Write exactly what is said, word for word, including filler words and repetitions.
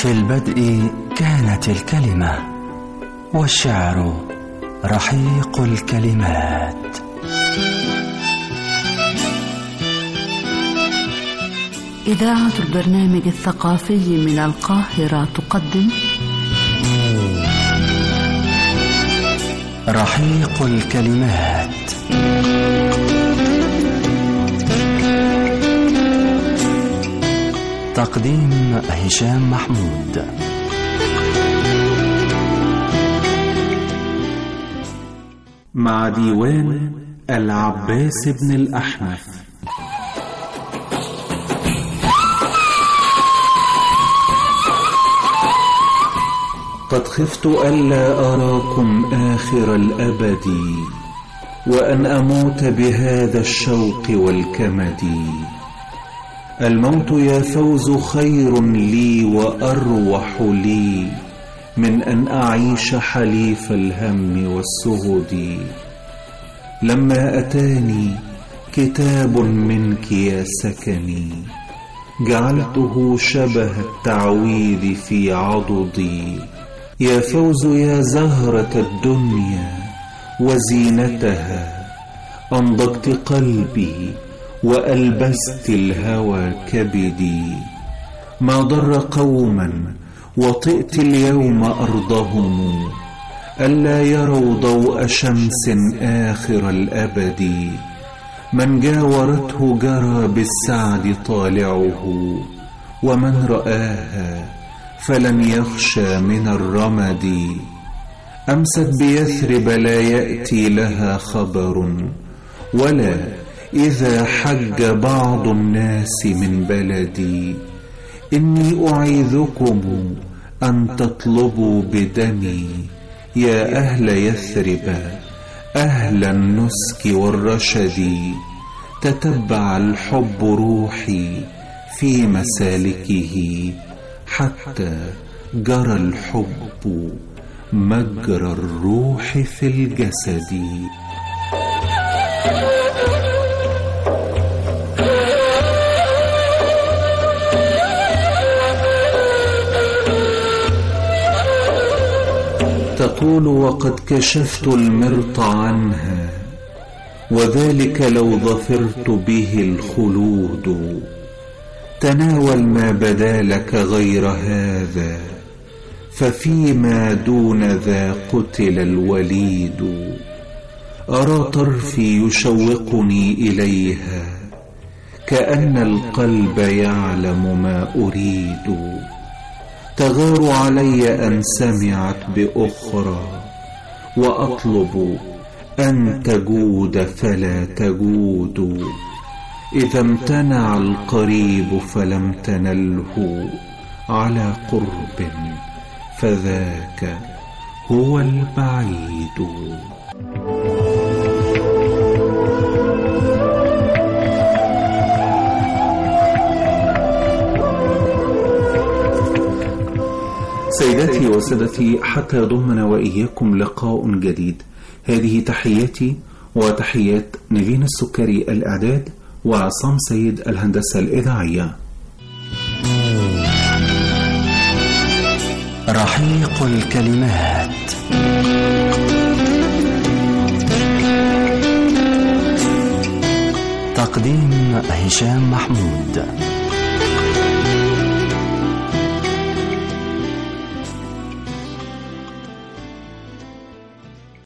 في البدء كانت الكلمة، والشعر رحيق الكلمات. إذاعة البرنامج الثقافي من القاهرة تقدم رحيق الكلمات. تقديم هشام محمود. مع ديوان العباس بن الأحنف. قد خفت ألا أراكم آخر الأبد، وأن أموت بهذا الشوق والكمد. الموت يا فوز خير لي وأروح لي من أن أعيش حليف الهم والسهد. لما أتاني كتاب منك يا سكني، جعلته شبه التعويذ في عضدي. يا فوز يا زهرة الدنيا وزينتها، أنضجت قلبي وألبست الهوى كبدي. ما ضر قوما وطئت اليوم أرضهم، ألا يروا ضوء شمس آخر الأبد. من جاورته جرى بالسعد طالعه، ومن رآها فلن يخشى من الرمد. أمست بيثرب لا يأتي لها خبر، ولا إذا حج بعض الناس من بلدي. إني أعيذكم أن تطلبوا بدمي، يا أهل يثرب أهل النسك والرشد. تتبع الحب روحي في مسالكه، حتى جرى الحب مجرى الروح في الجسد. تقول وقد كشفت المرط عنها، وذلك لو ظفرت به الخلود. تناول ما بدا لك غير هذا، ففيما دون ذا قتل الوليد. أرى طرفي يشوقني إليها، كأن القلب يعلم ما أريد. تغار علي أن سمعت بأخرى، وأطلب أن تجود فلا تجود. إذا امتنع القريب فلم تنله، على قرب فذاك هو البعيد. سيداتي وسادتي، حتى يضمنا وإياكم لقاء جديد. هذه تحياتي وتحيات نيفين السكري الإعداد، وعصام سيد الهندسة الإذاعية. رحيق الكلمات. تقديم هشام محمود.